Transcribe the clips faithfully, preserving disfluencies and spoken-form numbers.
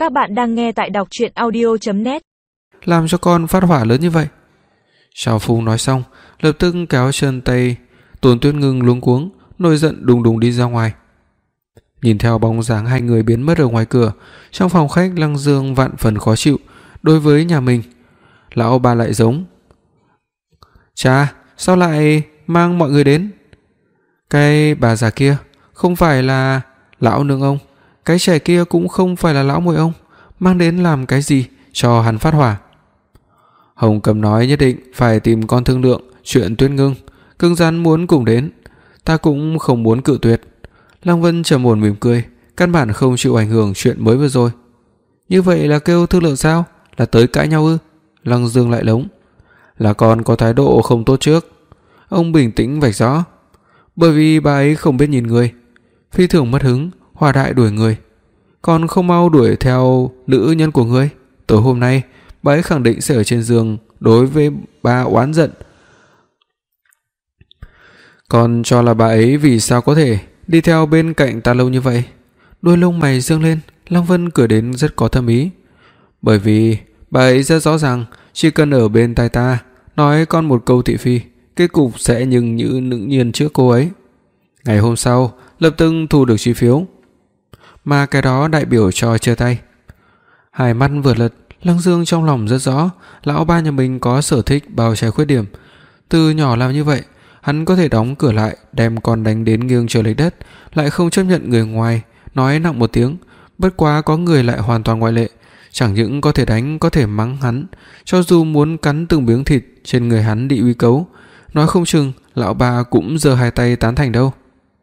Các bạn đang nghe tại đọc truyện audio chấm net. Làm cho con phát hỏa lớn như vậy. Sào Phùng nói xong, lập tức kéo chân tay Tôn Tuyết Ngưng luống cuống, nổi giận đùng đùng đi ra ngoài. Nhìn theo bóng dáng hai người biến mất ở ngoài cửa, trong phòng khách Lăng Dương vạn phần khó chịu. Đối với nhà mình, lão bà lại giống: "Cha, sao lại mang mọi người đến? Cái bà già kia không phải là lão nương ông, cái trẻ kia cũng không phải là lão muội ông, mang đến làm cái gì cho hắn phát hỏa?" Hồng Cầm nói nhất định phải tìm con thương lượng chuyện Tuyết Ngưng, cứng rắn muốn cùng đến, ta cũng không muốn cự tuyệt. Lăng Vân trầm ổn mỉm cười, căn bản không chịu ảnh hưởng chuyện mới vừa rồi. Như vậy là kêu thương lượng sao? Là tới cãi nhau ư? Lăng Dương lại lống: "Là con có thái độ không tốt trước." Ông bình tĩnh vạch rõ: "Bởi vì bà ấy không biết nhìn người, phi thường mất hứng, hòa đại đuổi người. Còn không mau đuổi theo nữ nhân của ngươi, tối hôm nay bà ấy khẳng định sẽ ở trên giường đối với bà oán giận. Còn cho là bà ấy vì sao có thể đi theo bên cạnh ta lâu như vậy?" Đôi lông mày dương lên, Lăng Vân cười đến rất có thâm ý: "Bởi vì bà ấy rất rõ ràng, chỉ cần ở bên tai ta nói con một câu thị phi, kết cục sẽ nhưng như nữ nhiên trước cô ấy. Ngày hôm sau lập tức thu được chi phiếu, mà cái đó đại biểu cho chia tay." Hai mắt vừa lật, Lăng Dương trong lòng rất rõ, lão ba nhà mình có sở thích bao che khuyết điểm. Từ nhỏ làm như vậy, hắn có thể đóng cửa lại, đem con đánh đến nghiêng trời lệch đất, lại không chấp nhận người ngoài nói nặng một tiếng. Bất quá có người lại hoàn toàn ngoại lệ, chẳng những có thể đánh, có thể mắng hắn, cho dù muốn cắn từng miếng thịt trên người hắn đi uy cấu, nói không chừng lão ba cũng giơ hai tay tán thành đâu.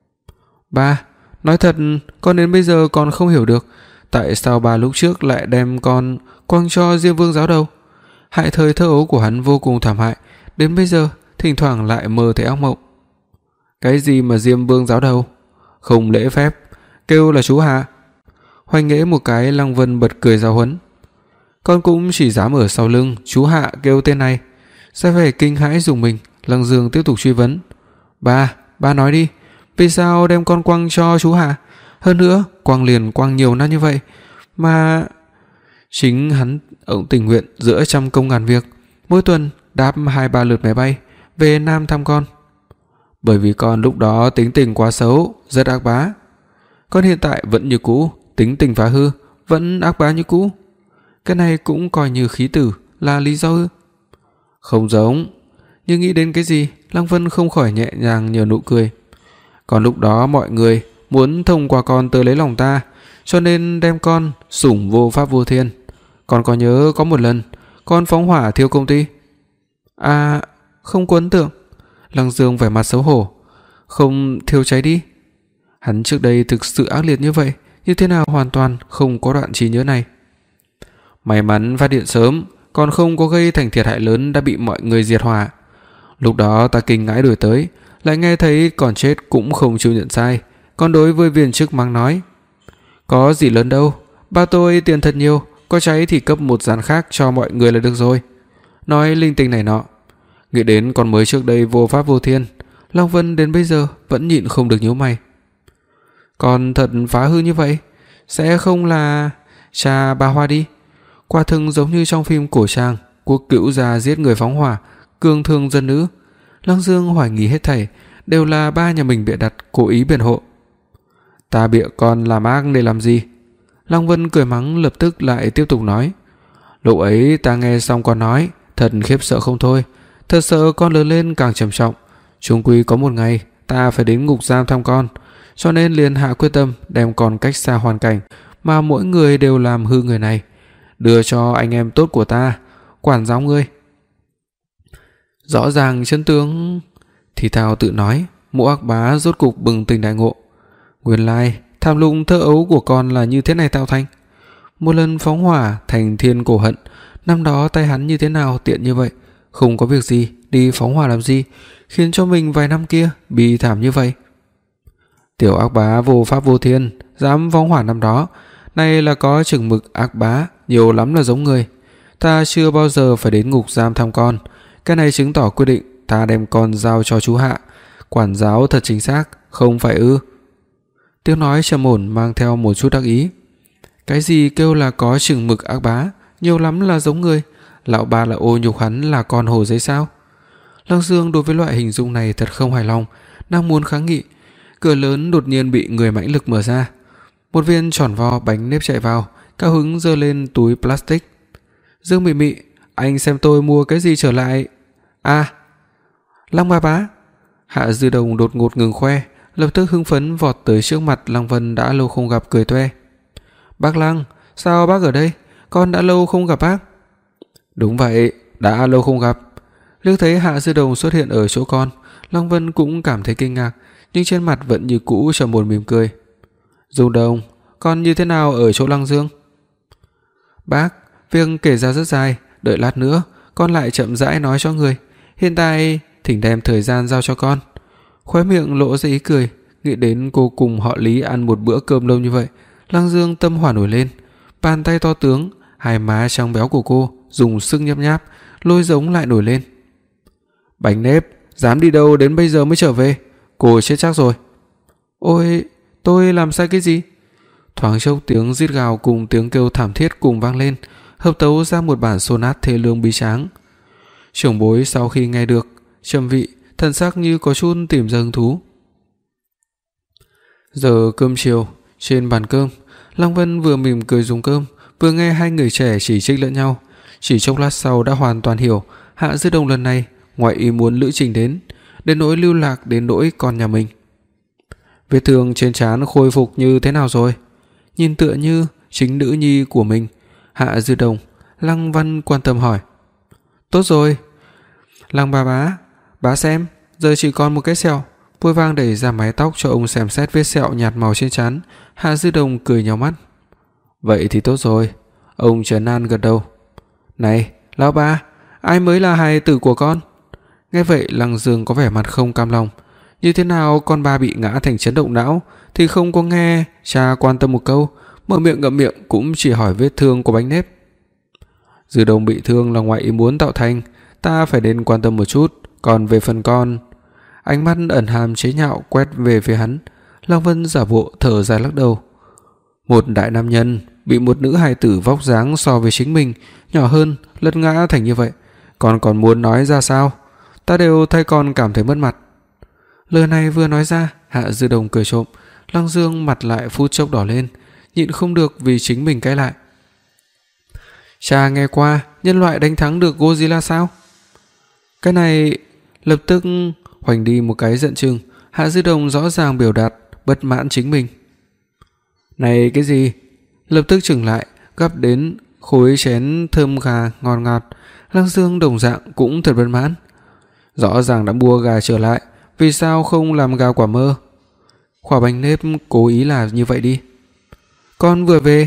"Ba, nói thật, con đến bây giờ còn không hiểu được tại sao bà lúc trước lại đem con quăng cho Diêm Vương giáo đầu. Hại thời thơ ấu của hắn vô cùng thảm hại, đến bây giờ thỉnh thoảng lại mơ thấy ác mộng." "Cái gì mà Diêm Vương giáo đầu? Không lễ phép, kêu là chú Hạ." Hoành nghễ một cái, Lăng Vân bật cười giáo huấn: "Con cũng chỉ dám ở sau lưng chú Hạ kêu tên này." Ra vẻ kinh hãi dùng mình, Lăng Dương tiếp tục truy vấn: "Ba, ba nói đi, vì sao đem con quăng cho chú Hạ? Hơn nữa, quăng liền quăng nhiều năm như vậy mà chính hắn ông tình nguyện giữa trăm công ngàn việc, mỗi tuần đáp hai ba lượt máy bay về Nam thăm con." "Bởi vì con lúc đó tính tình quá xấu, rất ác bá. Con hiện tại vẫn như cũ, tính tình phá hư, vẫn ác bá như cũ. Cái này cũng coi như khí tử là lý do ư?" "Không giống." Nhưng nghĩ đến cái gì, Lăng Vân không khỏi nhẹ nhàng nhờ nụ cười: "Còn lúc đó mọi người muốn thông qua con tới lấy lòng ta, cho nên đem con sủng vô pháp vô thiên. Con có nhớ có một lần con phóng hỏa thiêu công ty?" "À, không có ấn tượng." Lăng Dương vẻ mặt xấu hổ: "Không thiêu cháy đi." Hắn trước đây thực sự ác liệt như vậy, như thế nào hoàn toàn không có đoạn trí nhớ này. "May mắn phát hiện sớm, còn không có gây thành thiệt hại lớn đã bị mọi người diệt hỏa. Lúc đó ta kinh ngãi đuổi tới, lại nghe thấy còn chết cũng không chịu nhận sai, còn đối với viên chức mắng nói: Có gì lớn đâu, ba tôi tiền thật nhiều, có cháy thì cấp một gian khác cho mọi người là được rồi." Nói linh tinh này nọ. Nghĩ đến con mới trước đây vô pháp vô thiên, Long Vân đến bây giờ vẫn nhịn không được nhíu mày. "Còn thật phá hư như vậy, sẽ không là cha bà Hoa đi? Quả thực giống như trong phim cổ trang, quốc cữu gia giết người phóng hỏa, cương thương dân nữ." Lăng Dương hoài nghi hết thảy đều là ba nhà mình bịa đặt, cố ý biện hộ. "Ta bịa con làm ác để làm gì?" Lăng Vân cười mắng, lập tức lại tiếp tục nói: "Lúc ấy ta nghe xong con nói, thật khiếp sợ không thôi, thật sợ con lớn lên càng trầm trọng. Chung quy có một ngày ta phải đến ngục giam thăm con, cho nên liền hạ quyết tâm đem con cách xa hoàn cảnh mà mỗi người đều làm hư người này, đưa cho anh em tốt của ta quản giáo ngươi." Rõ ràng chân tướng thì thào tự nói, Mộ Ác Bá rốt cục bừng tỉnh đại ngộ. Nguyên lai tham lũng thơ ấu của con là như thế này tạo thành. Một lần phóng hỏa thành thiên cổ hận, năm đó tay hắn như thế nào tiện như vậy, không có việc gì đi phóng hỏa làm gì, khiến cho mình vài năm kia bi thảm như vậy. Tiểu ác bá vô pháp vô thiên, dám phóng hỏa năm đó, nay là có chừng mực ác bá, nhiều lắm là giống người. Ta chưa bao giờ phải đến ngục giam thăm con, cái này chứng tỏ quyết định ta đem con giao cho chú Hạ quản giáo thật chính xác, không phải ư?" Tiếng nói trầm ổn mang theo một chút đắc ý. Cái gì kêu là có chừng mực ác bá, nhiều lắm là giống người. Lão ba là ô nhục hắn là con hổ giấy sao? Lăng Dương đối với loại hình dung này thật không hài lòng, đang muốn kháng nghị, cửa lớn đột nhiên bị người mãnh lực mở ra. Một viên tròn vo bánh nếp chạy vào, cao hứng giơ lên túi plastic. Dương Mị Mị, anh xem tôi mua cái gì trở lại. À, Lăng ba bá. Hạ Dư Đồng đột ngột ngừng khoe, lập tức hưng phấn vọt tới trước mặt Lăng Vân đã lâu không gặp, cười toe. Bác Lăng, sao bác ở đây? Con đã lâu không gặp bác. Đúng vậy, đã lâu không gặp. Liếc thấy Hạ Dư Đồng xuất hiện ở chỗ con, Lăng Vân cũng cảm thấy kinh ngạc, nhưng trên mặt vẫn như cũ trầm buồn mỉm cười. Dung Đồng, con như thế nào ở chỗ Lăng Dương? Bác, việc kể ra rất dài, đợi lát nữa con lại chậm rãi nói cho người. Hiện tại thỉnh đem thời gian giao cho con. Khóe miệng lộ ra ý cười, nghĩ đến cô cùng họ Lý ăn một bữa cơm lâu như vậy, Lăng Dương tâm hỏa nổi lên. Bàn tay to tướng, hai má trắng béo của cô dùng sức nhấp nháp, lôi giống lại nổi lên. Bánh nếp, dám đi đâu đến bây giờ mới trở về? Cô chết chắc rồi. Ôi, tôi làm sai cái gì? Thoáng chốc tiếng rít gào cùng tiếng kêu thảm thiết cùng vang lên, hợp tấu ra một bản sonat thê lương bi tráng. Trưởng bối sau khi nghe được, trầm vị, thần sắc như có chút tìm ra hứng thú. Giờ cơm chiều, trên bàn cơm, Lăng Vân vừa mỉm cười dùng cơm, vừa nghe hai người trẻ chỉ trích lẫn nhau. Chỉ chốc lát sau đã hoàn toàn hiểu Hạ Dư Đồng lần này ngoại ý muốn lữ trình đến, đến nỗi lưu lạc đến nỗi con nhà mình. Vết thương trên trán khôi phục như thế nào rồi? Nhìn tựa như chính nữ nhi của mình, Hạ Dư Đồng, Lăng Văn quan tâm hỏi. Tốt rồi. Lăng ba bá, bá xem, giờ chỉ còn một cái sẹo. Vội vàng đẩy ra mái tóc cho ông xem xét vết sẹo nhạt màu trên trán. Hạ Dư Đồng cười nhíu mắt. Vậy thì tốt rồi. Ông trấn an gật đầu. Này, lão ba, ai mới là hài tử của con? Nghe vậy Lăng Dương có vẻ mặt không cam lòng. Như thế nào con ba bị ngã thành chấn động não thì không có nghe cha quan tâm một câu, mở miệng ngậm miệng cũng chỉ hỏi vết thương của bánh nếp. Dư Đồng bị thương là ngoại ý muốn tạo thành, ta phải đến quan tâm một chút. Còn về phần con, ánh mắt ẩn hàm chế nhạo quét về phía hắn. Lăng Vân giả bộ thở dài lắc đầu. Một đại nam nhân bị một nữ hài tử vóc dáng so với chính mình nhỏ hơn lật ngã thành như vậy, còn còn muốn nói ra sao? Ta đều thay con cảm thấy mất mặt. Lời này vừa nói ra, Hạ Dư Đồng cười trộm. Lăng Dương mặt lại phút chốc đỏ lên, nhịn không được vì chính mình cãi lại. Cha nghe qua nhân loại đánh thắng được Godzilla sao? Cái này lập tức hoành đi một cái giận chừng. Hạ Dư Đồng rõ ràng biểu đạt bất mãn chính mình. Này cái gì? Lập tức chừng lại, gắp đến khối chén thơm gà ngon ngọt. Lăng Dương đồng dạng cũng thật bất mãn. Rõ ràng đã mua gà trở lại, vì sao không làm gà quả mơ? Quả bánh nếp cố ý là như vậy đi. Con vừa về,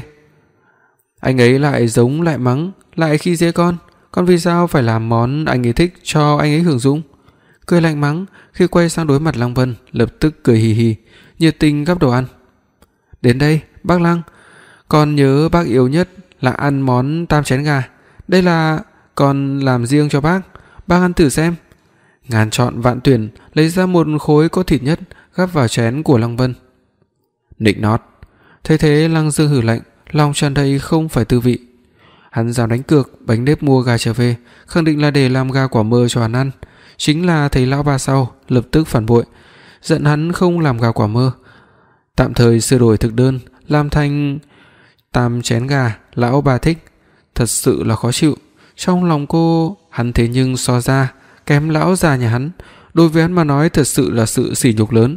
anh ấy lại giống lại mắng, lại khi dễ con. Con vì sao phải làm món anh ấy thích cho anh ấy hưởng dụng? Cười lạnh mắng, khi quay sang đối mặt Lăng Vân, lập tức cười hì hì, nhiệt tình gắp đồ ăn. Đến đây, bác Lăng, con nhớ bác yêu nhất là ăn món tam chén gà. Đây là con làm riêng cho bác, bác ăn thử xem. Ngàn chọn vạn tuyển lấy ra một khối có thịt nhất, gắp vào chén của Lăng Vân. Nịnh nót. Thấy thế Lăng Dương hừ lạnh, lòng tràn đầy không phải tư vị. Hắn dám đánh cược bánh nếp mua gà trở về, khẳng định là để làm gà quả mơ cho hắn ăn. Chính là thấy lão ba sau lập tức phản bội, giận hắn không làm gà quả mơ, tạm thời sửa đổi thực đơn làm thành tam chén gà lão ba thích. Thật sự là khó chịu. Trong lòng cô, hắn thế nhưng so ra kém lão già nhà hắn, đối với hắn mà nói thật sự là sự sỉ nhục lớn.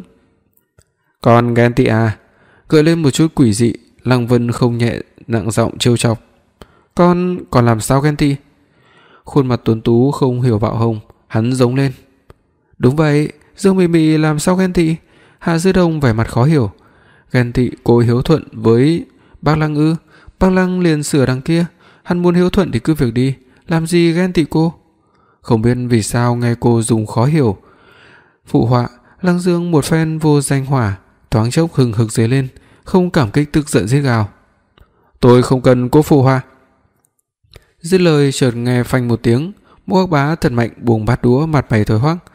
Còn ghen tị à? Gợi lên một chút quỷ dị, Lăng Vân không nhẹ nặng giọng trêu chọc. Con còn làm sao ghen tị? Khuôn mặt tuấn tú không hiểu bạo hồng, hắn giống lên. Đúng vậy, Dương Mị Mị làm sao ghen tị? Hạ Dư Đồng vẻ mặt khó hiểu. Ghen tị cô hiếu thuận với bác Lăng ư? Bác Lăng liền sửa đằng kia, hắn muốn hiếu thuận thì cứ việc đi, làm gì ghen tị cô? Không biết vì sao nghe cô dùng khó hiểu phụ họa, Lăng Dương một phen vô danh hỏa, thoáng chốc hừng hực dấy lên, không cảm kích tức giận giết gào. Tôi không cần cô phụ họa. Dứt lời chợt nghe phanh một tiếng, Mộ Ác Bá thật mạnh buông bát đũa, mặt mày thối hoắc,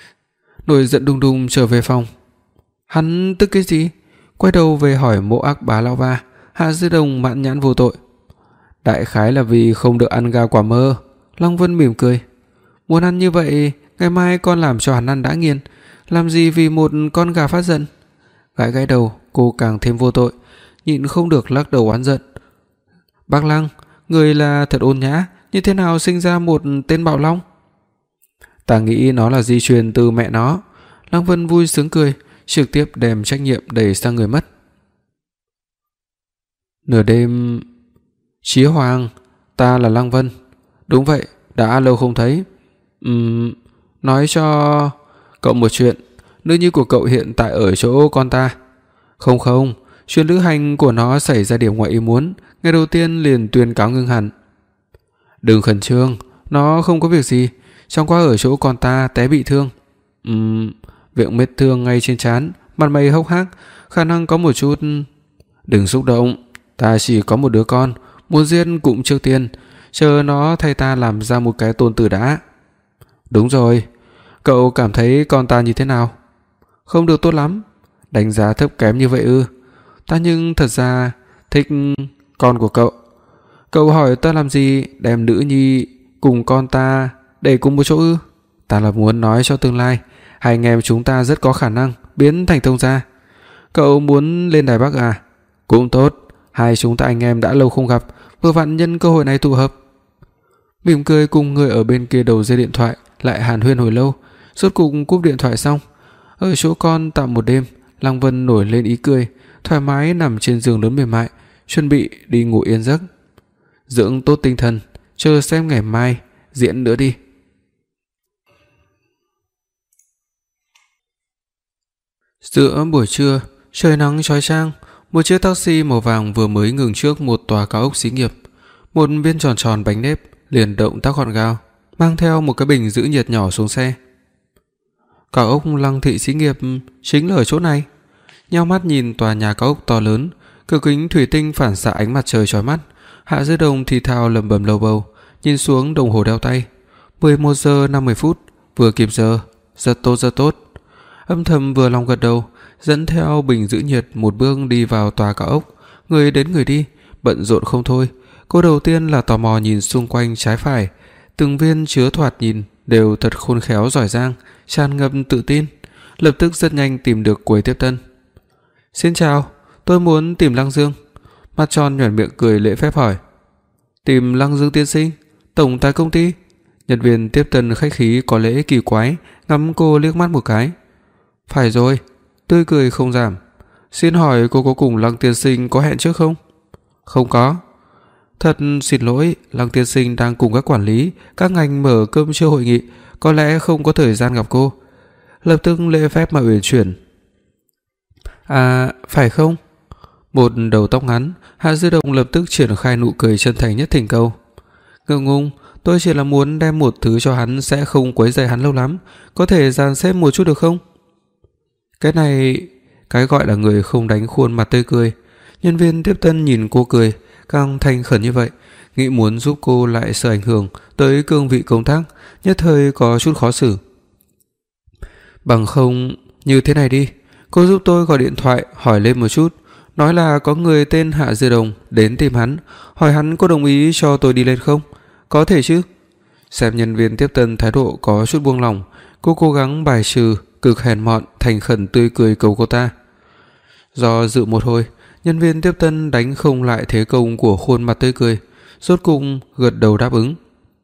nổi giận đùng đùng trở về phòng. Hắn tức cái gì? Quay đầu về hỏi Mộ Ác Bá lão ba, Hạ Dư Đồng mãn nhãn vô tội. Đại khái là vì không được ăn gà quả mơ. Lăng Vân mỉm cười. Muốn ăn như vậy, ngày mai con làm cho hắn ăn đã nghiền, làm gì vì một con gà phát giận. Gãi gãi đầu, cô càng thêm vô tội, nhịn không được lắc đầu oán giận. Bác Lăng, người là thật ôn nhã, như thế nào sinh ra một tên bạo long? Ta nghĩ nó là di truyền từ mẹ nó. Lăng Vân vui sướng cười, trực tiếp đem trách nhiệm đẩy sang người mất. Nửa đêm. Chí Hoàng, ta là Lăng Vân. Đúng vậy, đã lâu không thấy. Ừm, nói cho cậu một chuyện, nữ nhi của cậu hiện tại ở chỗ con ta. Không không, chuyến lữ hành của nó xảy ra điểm ngoài ý muốn, ngày đầu tiên liền tuyên cáo ngưng hẳn. Đừng khẩn trương, nó không có việc gì, chẳng qua ở chỗ con ta té bị thương. Ừm, việc vết thương ngay trên trán, mặt mày hốc hác, khả năng có một chút. Đừng xúc động, ta chỉ có một đứa con, muốn giết cũng trước tiên, chờ nó thay ta làm ra một cái tôn tử đã. Đúng rồi, cậu cảm thấy con ta như thế nào? Không được tốt lắm. Đánh giá thấp kém như vậy ư? Ta nhưng thật ra thích con của cậu. Cậu hỏi ta làm gì đem nữ nhi cùng con ta để cùng một chỗ ư? Ta là muốn nói cho tương lai hai anh em chúng ta rất có khả năng biến thành thông gia. Cậu muốn lên Đài Bắc à? Cũng tốt, hai chúng ta anh em đã lâu không gặp, vừa vặn nhân cơ hội này tụ hợp. Mỉm cười cùng người ở bên kia đầu dây điện thoại lại hàn huyên hồi lâu, rốt cục cúp điện thoại xong. Ở chỗ con tạm một đêm, Lăng Vân nổi lên ý cười, thoải mái nằm trên giường lớn mềm mại, chuẩn bị đi ngủ yên giấc. Dưỡng tốt tinh thần, chờ xem ngày mai diễn nữa đi. Giữa buổi trưa, trời nắng chói chang, một chiếc taxi màu vàng vừa mới ngừng trước một tòa cao ốc xí nghiệp. Một viên tròn tròn bánh nếp liền động tác gọn gàng, mang theo một cái bình giữ nhiệt nhỏ xuống xe. Cao ốc Lăng Thị xí nghiệp chính là ở chỗ này. Nheo mắt nhìn tòa nhà cao ốc to lớn, cửa kính thủy tinh phản xạ ánh mặt trời chói mắt. Hạ Dư Đồng thì thào lẩm bẩm lầu bầu, nhìn xuống đồng hồ đeo tay. mười một giờ năm mươi phút, vừa kịp giờ, rất tốt rất tốt. Âm thầm vừa lòng gật đầu, dẫn theo bình giữ nhiệt một bước đi vào tòa cao ốc. Người đến người đi, bận rộn không thôi. Cô đầu tiên là tò mò nhìn xung quanh trái phải, từng viên chứa thoạt nhìn đều thật khôn khéo giỏi giang, tràn ngập tự tin. Lập tức rất nhanh tìm được quầy tiếp tân. Xin chào, tôi muốn tìm Lăng Dương. Mắt tròn nhoẻn miệng cười lễ phép hỏi. Tìm Lăng Dương tiên sinh, tổng tài công ty. Nhân viên tiếp tân khách khí có lễ kỳ quái, ngắm cô liếc mắt một cái. Phải rồi, tươi cười không giảm. Xin hỏi cô có cùng Lăng tiên sinh có hẹn trước không? Không có. Thật xin lỗi, Lăng tiên sinh đang cùng các quản lý các ngành mở cơm trưa hội nghị, có lẽ không có thời gian gặp cô. Lập tức lễ phép mà uyển chuyển. À, phải không? Một đầu tóc ngắn, Hạ Dư Đồng lập tức triển khai nụ cười chân thành nhất thỉnh cầu. Ngượng ngùng, tôi chỉ là muốn đem một thứ cho hắn sẽ không quấy rầy hắn lâu lắm, có thể dàn xếp một chút được không? Cái này, cái gọi là người không đánh khuôn mặt tươi cười. Nhân viên tiếp tân nhìn cô cười, càng thành khẩn như vậy, nghĩ muốn giúp cô lại sợ ảnh hưởng tới cương vị công tác, nhất thời có chút khó xử. Bằng không, như thế này đi, cô giúp tôi gọi điện thoại hỏi lên một chút, nói là có người tên Hạ Dư Đồng đến tìm hắn, hỏi hắn có đồng ý cho tôi đi lên không? Có thể chứ? Xem nhân viên tiếp tân thái độ có chút buông lỏng, cô cố gắng bài trừ cực hèn mọn, thành khẩn tươi cười cầu cô ta. Do dự một hồi, nhân viên tiếp tân đánh không lại thế công của khuôn mặt tươi cười, rốt cục gật đầu đáp ứng.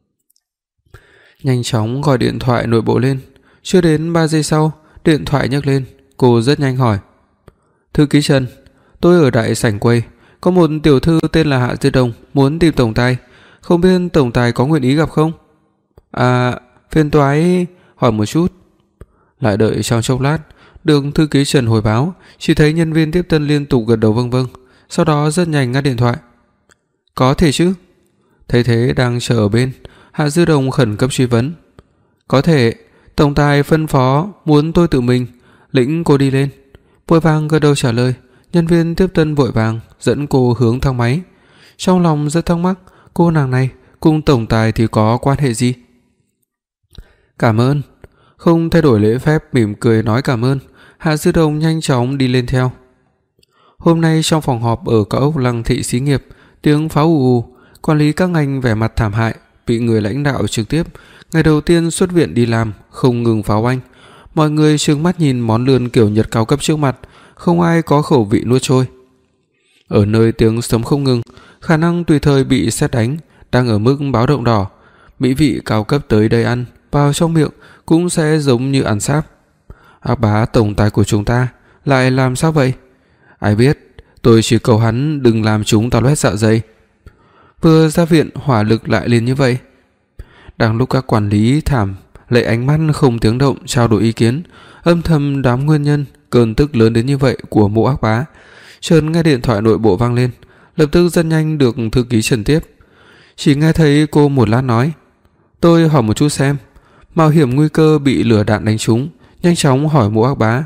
Nhanh chóng gọi điện thoại nội bộ lên. Chưa đến ba giây sau, điện thoại nhấc lên, cô rất nhanh hỏi. Thư ký Trần, tôi ở đại sảnh quầy, có một tiểu thư tên là Hạ Dư Đồng muốn tìm tổng tài, không biết tổng tài có nguyện ý gặp không? À, phiền toái hỏi một chút. Lại đợi trong chốc lát, được thư ký Trần hồi báo, chỉ thấy nhân viên tiếp tân liên tục gật đầu vâng vâng, sau đó rất nhanh ngắt điện thoại. Có thể chứ? Thấy thế đang chờ ở bên, Hạ Dư Đồng khẩn cấp truy vấn. Có thể, tổng tài phân phó muốn tôi tự mình lĩnh cô đi lên. Vội vàng gật đầu trả lời. Nhân viên tiếp tân vội vàng dẫn cô hướng thang máy. Trong lòng rất thắc mắc, cô nàng này cùng tổng tài thì có quan hệ gì? Cảm ơn. Không thay đổi lễ phép, mỉm cười nói cảm ơn. Hạ Dư Đồng nhanh chóng đi lên theo. Hôm nay trong phòng họp ở cao ốc Lăng Thị Xí nghiệp, tiếng pháo ù ù, quản lý các ngành vẻ mặt thảm hại, bị người lãnh đạo trực tiếp ngày đầu tiên xuất viện đi làm không ngừng pháo anh. Mọi người trừng mắt nhìn món lươn kiểu Nhật cao cấp trước mặt, không ai có khẩu vị nuốt trôi. Ở nơi tiếng sấm không ngừng, khả năng tùy thời bị sét đánh đang ở mức báo động đỏ. Mỹ vị cao cấp tới đây ăn vào trong miệng cũng sẽ giống như ăn sáp. Ác bá tổng tài của chúng ta lại làm sao vậy? Ai biết, tôi chỉ cầu hắn đừng làm chúng ta loét dạ dày. Vừa ra viện hỏa lực lại lên như vậy. Đang lúc các quản lý thảm lệ ánh mắt không tiếng động trao đổi ý kiến, âm thầm đám nguyên nhân cơn tức lớn đến như vậy của Mộ Ác Bá. Chợt nghe điện thoại nội bộ vang lên, lập tức rất nhanh được thư ký Trần tiếp. Chỉ nghe thấy cô một lát nói: "Tôi hỏi một chút xem." Mạo hiểm nguy cơ bị lửa đạn đánh trúng, nhanh chóng hỏi Mộ Ác Bá: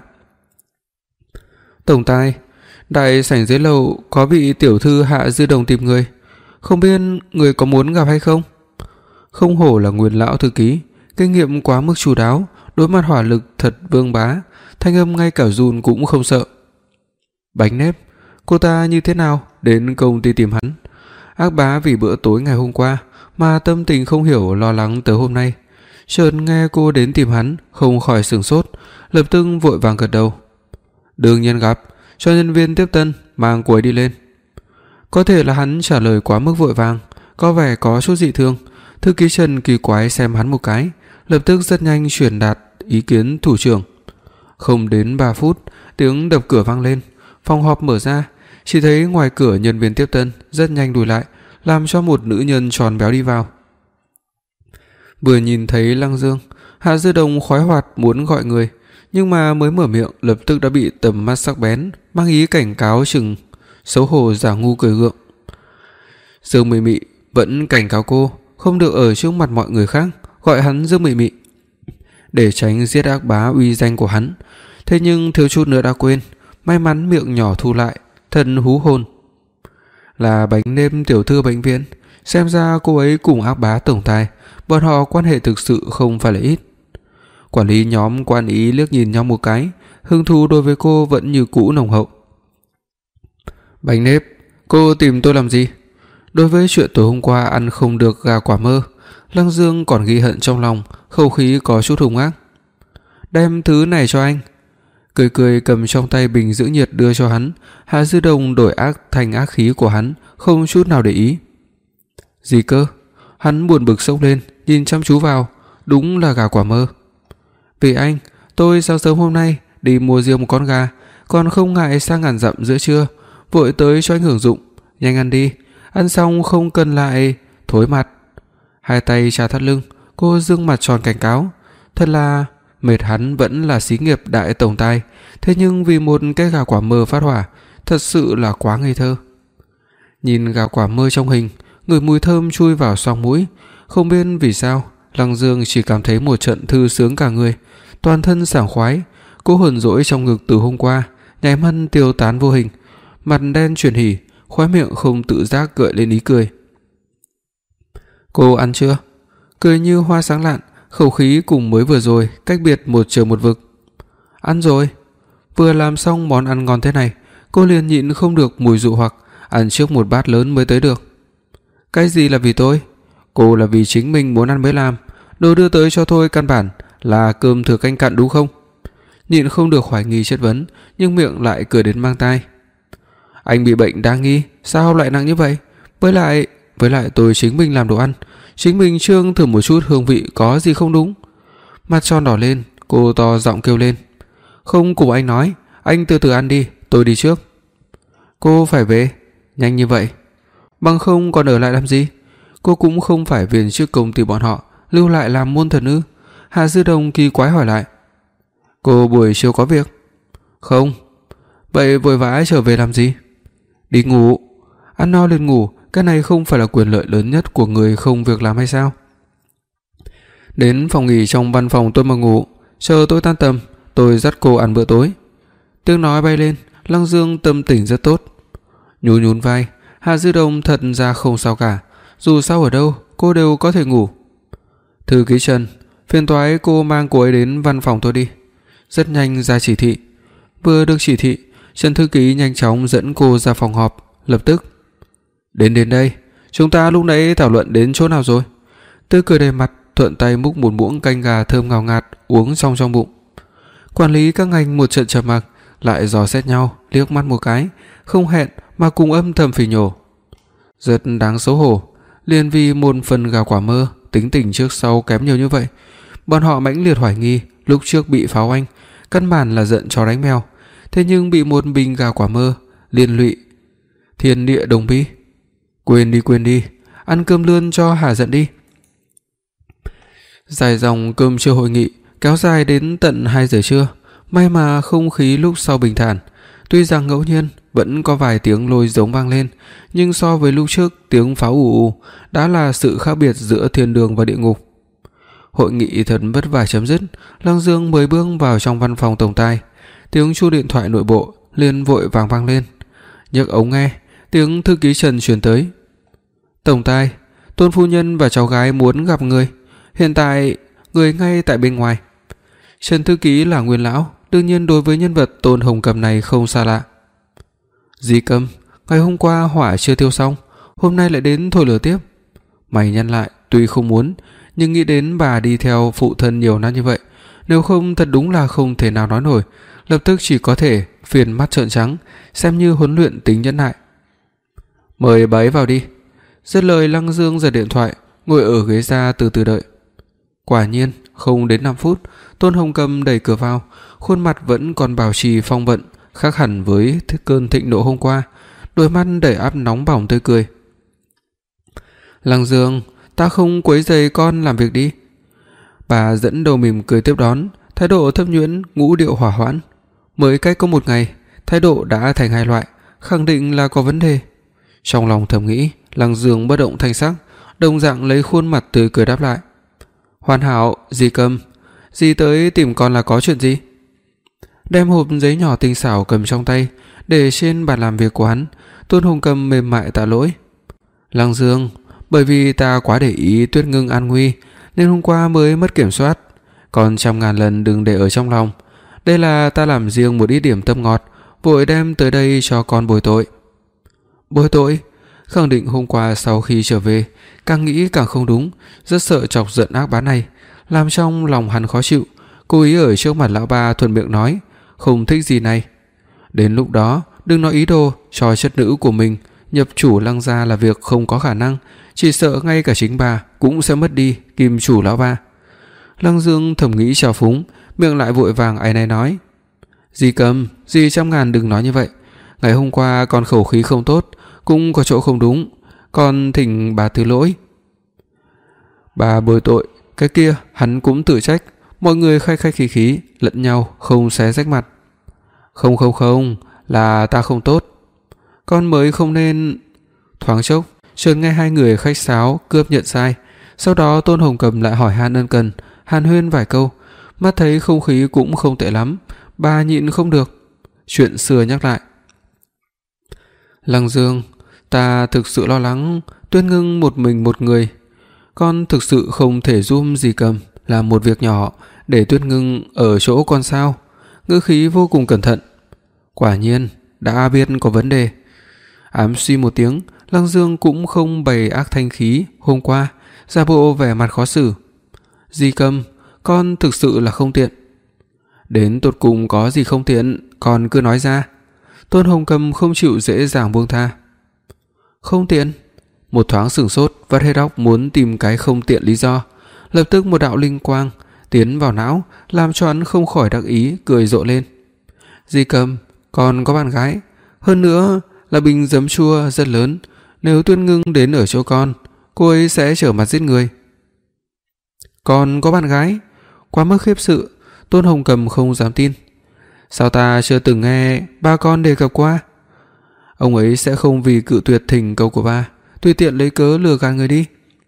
"Tổng tài, đại sảnh dưới lầu có vị tiểu thư Hạ Dư Đồng tìm người, không biết người có muốn gặp hay không?" Không hổ là Nguyên lão thư ký, kinh nghiệm quá mức chu đáo, đối mặt hỏa lực thật vương bá, thanh âm ngay cả run cũng không sợ. Bánh nếp, cô ta như thế nào đến công ty tìm hắn? Ác Bá vì bữa tối ngày hôm qua mà tâm tình không hiểu lo lắng tới hôm nay. Chợt nghe cô đến tìm hắn, không khỏi sửng sốt, lập tức vội vàng gật đầu. Đương nhiên gặp, cho nhân viên tiếp tân mang cô ấy đi lên. Có thể là hắn trả lời quá mức vội vàng, có vẻ có chút dị thường. Thư ký Trần kỳ quái xem hắn một cái, lập tức rất nhanh truyền đạt ý kiến thủ trưởng. Không đến ba phút, tiếng đập cửa vang lên, phòng họp mở ra, chỉ thấy ngoài cửa nhân viên tiếp tân rất nhanh lùi lại, làm cho một nữ nhân tròn béo đi vào. Vừa nhìn thấy Lăng Dương, Hạ Dư Đồng khoái hoạt muốn gọi người, nhưng mà mới mở miệng lập tức đã bị tầm mắt sắc bén mang ý cảnh cáo chừng, xấu hổ giả ngu cười gượng. Dương Mị Mị vẫn cảnh cáo cô không được ở trước mặt mọi người khác gọi hắn Dương Mị Mị, để tránh giết Ác Bá uy danh của hắn. Thế nhưng thiếu chút nữa đã quên, may mắn miệng nhỏ thu lại, thần hú hồn. Là Bánh Nếp tiểu thư bệnh viện, xem ra cô ấy cùng Ác Bá tổng tài, bọn họ quan hệ thực sự không phải là ít. Quản lý nhóm Quan Ý liếc nhìn nhau một cái, hứng thú đối với cô vẫn như cũ nồng hậu. Bánh Nếp, cô tìm tôi làm gì? Đối với chuyện tối hôm qua ăn không được gà quả mơ, Lăng Dương còn ghi hận trong lòng, khẩu khí có chút hung ác. Đem thứ này cho anh. Cười cười cầm trong tay bình giữ nhiệt đưa cho hắn. Hạ Dư Đồng đổi ác thành ác khí của hắn, không chút nào để ý. Gì cơ? Hắn buồn bực sốc lên, nhìn chăm chú vào. Đúng là gà quả mơ. Vì anh, tôi sáng sớm hôm nay đi mua riêng một con gà, còn không ngại sang ngàn dặm giữa trưa, vội tới cho anh hưởng dụng. Nhanh ăn đi, ăn xong không cần lại thối mặt. Hai tay chà thắt lưng, cô dương mặt tròn cảnh cáo. Thật là mệt, hắn vẫn là xí nghiệp đại tổng tài, thế nhưng vì một cái gà quả mơ phát hỏa, thật sự là quá ngây thơ. Nhìn gà quả mơ trong hình, ngửi mùi thơm chui vào xoang mũi, không biết vì sao Lăng Dương chỉ cảm thấy một trận thư sướng cả người, toàn thân sảng khoái. Cô hờn dỗi trong ngực từ hôm qua nháy mắt tiêu tán vô hình, mặt đen chuyển hỉ, khóe miệng không tự giác gợi lên ý cười. Cô ăn chưa? Cười như hoa sáng lạn, khẩu khí cùng mới vừa rồi cách biệt một trời một vực. Ăn rồi. Vừa làm xong món ăn ngon thế này, cô liền nhịn không được mùi dụ hoặc, ăn trước một bát lớn mới tới được. Cái gì là vì tôi? Cô là vì chính mình muốn ăn mới làm, đồ đưa tới cho tôi căn bản là cơm thừa canh cặn đúng không? Nhịn không được hoài nghi chất vấn, nhưng miệng lại cười đến mang tai. Anh bị bệnh đa nghi, sao lại nặng như vậy? Với lại, với lại tôi chính mình làm đồ ăn, chính mình trương thử một chút hương vị có gì không đúng. Mặt tròn đỏ lên, cô to giọng kêu lên. Không cùng anh nói, anh từ từ ăn đi, tôi đi trước. Cô phải về, nhanh như vậy. Bằng không còn ở lại làm gì? Cô cũng không phải viên chức công ty bọn họ, lưu lại làm môn thần ư? Hạ Dư Đồng kỳ quái hỏi lại. Cô buổi chiều có việc? Không. Vậy vội vã trở về làm gì? Đi ngủ. Ăn no liền ngủ, cái này không phải là quyền lợi lớn nhất của người không việc làm hay sao? Đến phòng nghỉ trong văn phòng tôi mà ngủ, chờ tôi tan tầm, tôi dắt cô ăn bữa tối. Tiếng nói bay lên, Lăng Dương tâm tình rất tốt. Nhún nhún vai, Hạ Dư Đồng thật ra không sao cả, dù sao ở đâu cô đều có thể ngủ. Thư ký Trần, phiền toái cô mang cô ấy đến văn phòng tôi đi. Rất nhanh ra chỉ thị. Vừa được chỉ thị, Trần thư ký nhanh chóng dẫn cô ra phòng họp, lập tức: "Đến đến đây, chúng ta lúc nãy thảo luận đến chỗ nào rồi?" Tươi cười đầy mặt, thuận tay múc một muỗng canh gà thơm ngào ngạt uống xong trong bụng. Quản lý các ngành một trận trầm mặc, lại dò xét nhau liếc mắt một cái, không hẹn mà cùng âm thầm phỉ nhổ. Rất đáng xấu hổ, liền vì một phần gà quả mơ, tính tình trước sau kém nhiều như vậy. Bọn họ mãnh liệt hoài nghi lúc trước bị pháo anh, căn bản là giận chó đánh mèo, thế nhưng bị một bình gà quả mơ liên lụy thiên địa đồng bi. Quên đi quên đi, ăn cơm lươn cho hả giận đi. Dài dòng cơm trưa hội nghị kéo dài đến tận hai giờ trưa, may mà không khí lúc sau bình thản. Tuy rằng ngẫu nhiên vẫn có vài tiếng lôi giống vang lên, nhưng so với lúc trước tiếng pháo ù ù đã là sự khác biệt giữa thiên đường và địa ngục. Hội nghị thật vất vả chấm dứt, Lăng Dương mới bước vào trong văn phòng tổng tài, tiếng chuông điện thoại nội bộ liền vội vàng vang lên. Nhấc ống nghe, tiếng thư ký Trần truyền tới: "Tổng tài, Tôn phu nhân và cháu gái muốn gặp người, hiện tại người ngay tại bên ngoài." Trần thư ký là nguyên lão, đương nhiên đối với nhân vật Tôn Hồng Cầm này không xa lạ. "Di Cầm, ngày hôm qua hỏa chưa tiêu xong, hôm nay lại đến thổi lửa tiếp." Mày nhăn lại, tuy không muốn, nhưng nghĩ đến bà đi theo phụ thân nhiều năm như vậy, nếu không thật đúng là không thể nào nói nổi, lập tức chỉ có thể phiền mắt trợn trắng, xem như huấn luyện tính nhẫn nại. "Mời bà ấy vào đi." Dứt lời, Lăng Dương giật điện thoại, ngồi ở ghế ra từ từ đợi. Quả nhiên, không đến năm phút, Tôn Hồng Cầm đẩy cửa vào, khuôn mặt vẫn còn bảo trì phong vận, khác hẳn với cơn thịnh nộ hôm qua, đôi mắt đầy áp nóng bỏng tươi cười. "Lăng Dương, ta không quấy rầy con làm việc đi." Bà dẫn đầu mỉm cười tiếp đón, thái độ thấp nhuyễn, ngũ điệu hỏa hoãn. Mới cách có một ngày, thái độ đã thành hai loại, khẳng định là có vấn đề. Trong lòng thầm nghĩ, Lăng Dương bất động thanh sắc, đồng dạng lấy khuôn mặt tươi cười đáp lại: "Hoàn hảo, Di Cầm, dì tới tìm con là có chuyện gì?" Đem hộp giấy nhỏ tinh xảo cầm trong tay, để trên bàn làm việc của hắn, Tôn Hồng Cầm mềm mại tạ lỗi: "Lăng Dương, bởi vì ta quá để ý Tuyết Ngưng an nguy nên hôm qua mới mất kiểm soát, còn trăm ngàn lần đừng để ở trong lòng. Đây là ta làm riêng một ít điểm tâm ngọt, vội đem tới đây cho con bồi tội." Bồi tội? Khẳng định hôm qua sau khi trở về, càng nghĩ càng không đúng, rất sợ chọc giận ác bá này, làm trong lòng hắn khó chịu, cố ý ở trước mặt lão ba thuận miệng nói không thích gì này. Đến lúc đó, đừng nói ý đồ cho chất nữ của mình nhập chủ Lăng gia là việc không có khả năng, chỉ sợ ngay cả chính bà cũng sẽ mất đi kim chủ lão ba. Lăng Dương thầm nghĩ trào phúng, miệng lại vội vàng áy náy nói: "Dì Cầm, dì trăm ngàn đừng nói như vậy. Ngày hôm qua con khẩu khí không tốt, cũng có chỗ không đúng, con thỉnh bà thứ lỗi." Bà bồi tội, cái kia hắn cũng tự trách, mọi người khách khách khí khí lẫn nhau không xé rách mặt. "Không không không, là ta không tốt. Con mới không nên." Thoáng chốc, chợt nghe hai người khách sáo cướp nhận sai, sau đó Tôn Hồng Cầm lại hỏi han ân cần, hàn huyên vài câu, mắt thấy không khí cũng không tệ lắm, bà nhịn không được, chuyện xưa nhắc lại: "Lăng Dương, ta thực sự lo lắng Tuyết Ngưng một mình một người, con thực sự không thể giúp Dì Cầm làm một việc nhỏ để Tuyết Ngưng ở chỗ con sao?" Ngữ khí vô cùng cẩn thận. Quả nhiên đã biết có vấn đề. Ám suy một tiếng, Lăng Dương cũng không bày ác thanh khí hôm qua, giả bộ vẻ mặt khó xử: "Dì Cầm, con thực sự là không tiện." "Đến tột cùng có gì không tiện, con cứ nói ra." Tôn Hồng Cầm không chịu dễ dàng buông tha. "Không tiện?" Một thoáng sửng sốt, vắt hết óc muốn tìm cái không tiện lý do, lập tức một đạo linh quang tiến vào não, làm cho hắn không khỏi đắc ý cười rộ lên: "Dì Cầm, con có bạn gái, hơn nữa là bình giấm chua rất lớn, nếu Tuyết Ngưng đến ở chỗ con, cô ấy sẽ trở mặt giết người." "Con có bạn gái?" Quá mức khiếp sợ, Tôn Hồng Cầm không dám tin. "Sao ta chưa từng nghe ba con đề cập qua?" Ông ấy sẽ không vì cự tuyệt thỉnh cầu của ba, tùy tiện lấy cớ lừa gạt người đi.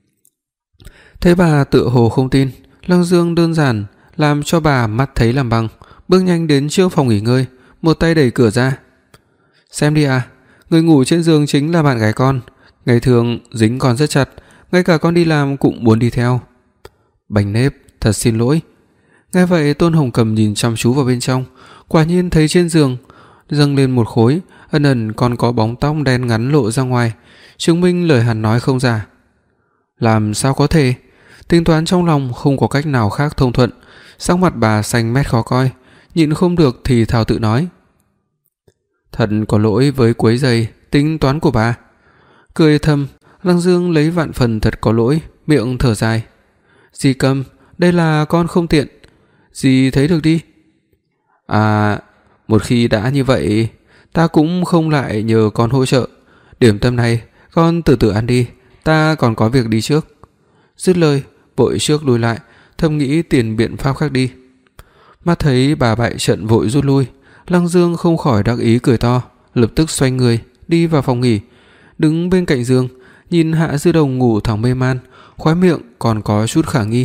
Thấy bà tựa hồ không tin, Lăng Dương đơn giản làm cho bà mắt thấy làm bằng, bước nhanh đến trước phòng nghỉ ngơi, một tay đẩy cửa ra: "Xem đi à, người ngủ trên giường chính là bạn gái con, ngày thường dính con rất chặt, ngay cả con đi làm cũng muốn đi theo." "Bánh nếp, thật xin lỗi." Nghe vậy, Tôn Hồng Cầm nhìn chăm chú vào bên trong, quả nhiên thấy trên giường dâng lên một khối, ẩn ẩn còn có bóng tóc đen ngắn lộ ra ngoài, chứng minh lời hắn nói không giả. Làm sao có thể? Tính toán trong lòng không có cách nào khác thông thuận, sắc mặt bà xanh mét khó coi, nhịn không được thì thào tự nói: thật có lỗi với quấy rầy tính toán của bà. Cười thầm, Lăng Dương lấy vạn phần thật có lỗi, miệng thở dài: dì Cầm, đây là con không tiện, dì thấy được đi. À, một khi đã như vậy, ta cũng không lại nhờ con hỗ trợ. Điểm tâm này con từ từ ăn đi, ta còn có việc đi trước. Dứt lời, vội trước lùi lại, thầm nghĩ tiền biện pháp khác đi. Mắt thấy bà bại trận vội rút lui, Lăng Dương không khỏi đắc ý cười to, lập tức xoay người đi vào phòng nghỉ, đứng bên cạnh giường, nhìn Hạ Dư Đồng ngủ thẳng mê man, khóe miệng còn có chút khả nghi.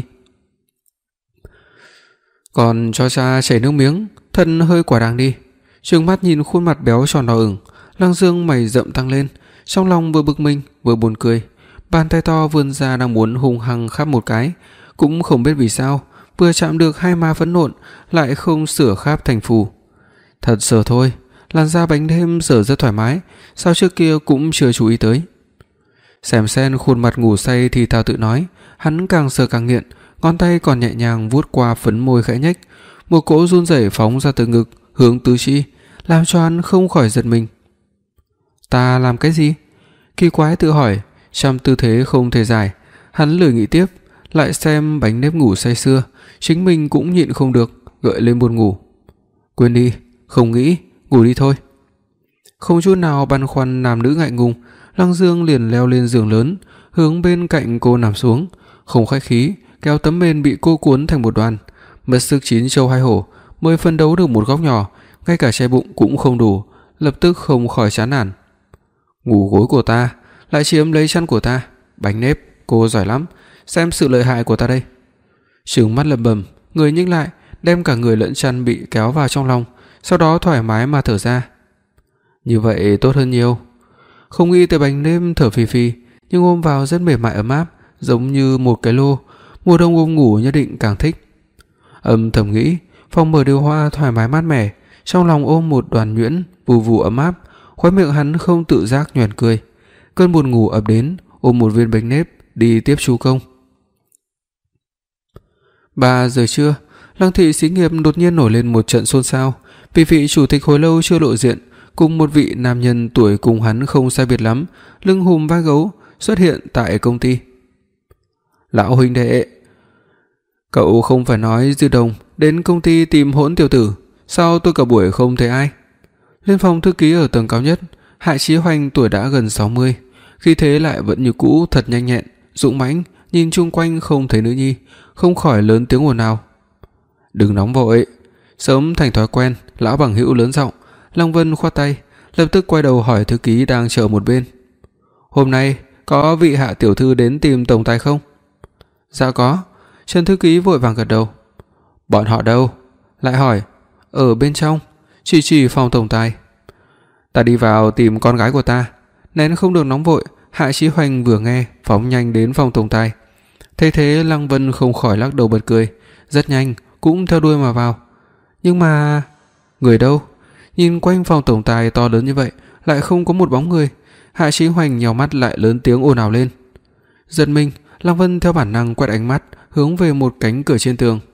Còn cho cha chảy nước miếng, thân hơi quả đáng đi. Trừng mắt nhìn khuôn mặt béo tròn đỏ ửng, Lăng Dương mày rậm tăng lên, trong lòng vừa bực mình vừa buồn cười, bàn tay to vươn ra đang muốn hung hăng khắp một cái, cũng không biết vì sao vừa chạm được hai má phẫn nộ lại không sửa khắp thành phù. Thật sợ thôi, làn da bánh đêm giờ rất thoải mái, sao trước kia cũng chưa chú ý tới. Xem sen khuôn mặt ngủ say thì thào tự nói, hắn càng sờ càng nghiện, ngón tay còn nhẹ nhàng vuốt qua phấn môi khẽ nhếch, một cỗ run rẩy phóng ra từ ngực hướng tứ chi, làm cho hắn không khỏi giật mình. Ta làm cái gì? Kỳ quái tự hỏi, trong tư thế không thể giải, hắn lười nghĩ tiếp, lại xem bánh nếp ngủ say sưa, chính mình cũng nhịn không được, gợi lên buồn ngủ. Quên đi, không nghĩ, ngủ đi thôi. Không chút nào băn khoăn nam nữ ngại ngùng, Lăng Dương liền leo lên giường lớn, hướng bên cạnh cô nằm xuống, không khách khí kéo tấm mền bị cô cuốn thành một đoàn, mất sức chín châu hai hổ mới phân đấu được một góc nhỏ, ngay cả che bụng cũng không đủ, lập tức không khỏi chán nản. Ngủ gối của ta, lại chiếm lấy chăn của ta, bánh nếp, cô giỏi lắm, xem sự lợi hại của ta đây. Trừng mắt lẩm bẩm, người nhích lại, đem cả người lẫn chăn bị kéo vào trong lòng, sau đó thoải mái mà thở ra. Như vậy tốt hơn nhiều. Không nghĩ tới bánh nếp thở phì phì, nhưng ôm vào rất mềm mại ấm áp, giống như một cái lô, mùa đông ôm ngủ nhất định càng thích. Âm thầm nghĩ, phòng mở điều hòa thoải mái mát mẻ, trong lòng ôm một đoàn nhuyễn vù vù ấm áp, khóe miệng hắn không tự giác nhoẻn cười. Cơn buồn ngủ ập đến, ôm một viên bánh nếp đi tiếp chú công. Ba giờ trưa, Lăng thị xí nghiệp đột nhiên nổi lên một trận xôn xao, vì vị chủ tịch hồi lâu chưa lộ diện cùng một vị nam nhân tuổi cùng hắn không sai biệt lắm, lưng hùm vai gấu xuất hiện tại công ty. Lão huynh đệ, cậu không phải nói Dư Đồng đến công ty tìm hỗn tiểu tử, sao tôi cả buổi không thấy ai? Lên phòng thư ký ở tầng cao nhất, Hạ Chí Hoành tuổi đã gần sáu mươi, khi thế lại vẫn như cũ, thật nhanh nhẹn, dũng mãnh, nhìn chung quanh không thấy nữ nhi, không khỏi lớn tiếng ồn ào. Đừng nóng vội, sớm thành thói quen, lão bằng hữu lớn giọng. Lăng Vân khoát tay, lập tức quay đầu hỏi thư ký đang chờ một bên. Hôm nay có vị Hạ tiểu thư đến tìm tổng tài không? Dạ có. Trần thư ký vội vàng gật đầu. Bọn họ đâu? Lại hỏi. Ở bên trong, chỉ chỉ phòng tổng tài. Ta đi vào tìm con gái của ta. Nén không được nóng vội, Hạ Chí Hoành vừa nghe phóng nhanh đến phòng tổng tài. Thấy thế Lăng Vân không khỏi lắc đầu bật cười, rất nhanh cũng theo đuôi mà vào. Nhưng mà người đâu? Nhìn quanh phòng tổng tài to lớn như vậy, lại không có một bóng người. Hạ Chí Hoành nhào mắt lại lớn tiếng ồn ào lên. Giật mình, Lăng Vân theo bản năng quét ánh mắt hướng về một cánh cửa trên tường.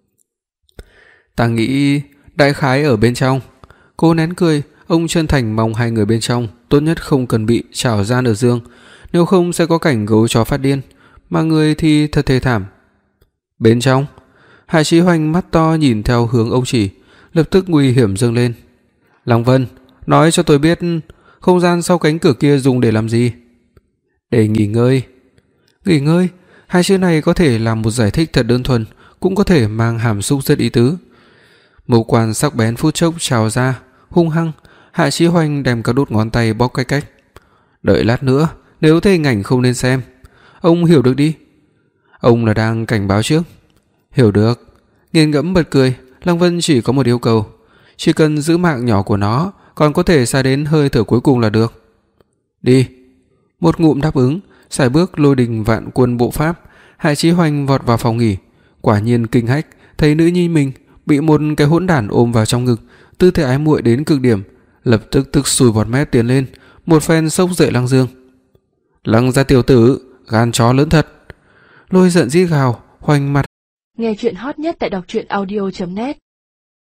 Ta nghĩ đại khái ở bên trong. Cô nén cười, ông chân thành mong hai người bên trong tốt nhất không cần bị trảo gian ở giường, nếu không sẽ có cảnh gấu chó phát điên, mà người thì thật thê thảm. Bên trong? Hạ Chí Hoành mắt to nhìn theo hướng ông chỉ, lập tức nguy hiểm dâng lên. Lăng Vân, nói cho tôi biết không gian sau cánh cửa kia dùng để làm gì? Để nghỉ ngơi. Nghỉ ngơi? Hai chữ này có thể làm một giải thích thật đơn thuần, cũng có thể mang hàm xúc rất ý tứ. Mâu quan sắc bén phút chốc trào ra, hung hăng. Hạ Chí Hoành đem các đốt ngón tay bóp cách cách. Đợi lát nữa, nếu thấy hình ảnh không nên xem. Ông hiểu được đi. Ông là đang cảnh báo trước. Hiểu được. Nghiền ngẫm bật cười, Lăng Vân chỉ có một yêu cầu, chỉ cần giữ mạng nhỏ của nó, còn có thể xài đến hơi thở cuối cùng là được. Đi. Một ngụm đáp ứng, sải bước lôi đình vạn quân bộ pháp, Hạ Chí Hoành vọt vào phòng nghỉ. Quả nhiên kinh hách, thấy nữ nhi mình bị một cái hỗn đản ôm vào trong ngực, tư thế ái muội đến cực điểm, lập tức tức sùi bọt mép tiến lên, một phen xốc dậy Lăng Dương. Lăng gia tiểu tử, gan chó lớn thật. Lôi giận rít gào, hoành mặt. Nghe chuyện hot nhất tại đọc truyện audio chấm net.